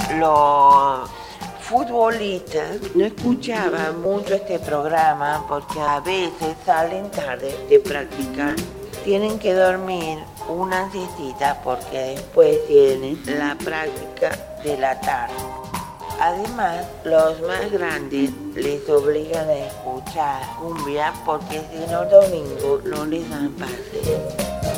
Los futbolistas no escuchaban mucho este programa porque a veces salen tarde de practicar. Tienen que dormir una siestita porque después tienen la práctica de la tarde. Además, los más grandes les obligan a escuchar cumbia porque si no domingo no les dan pase.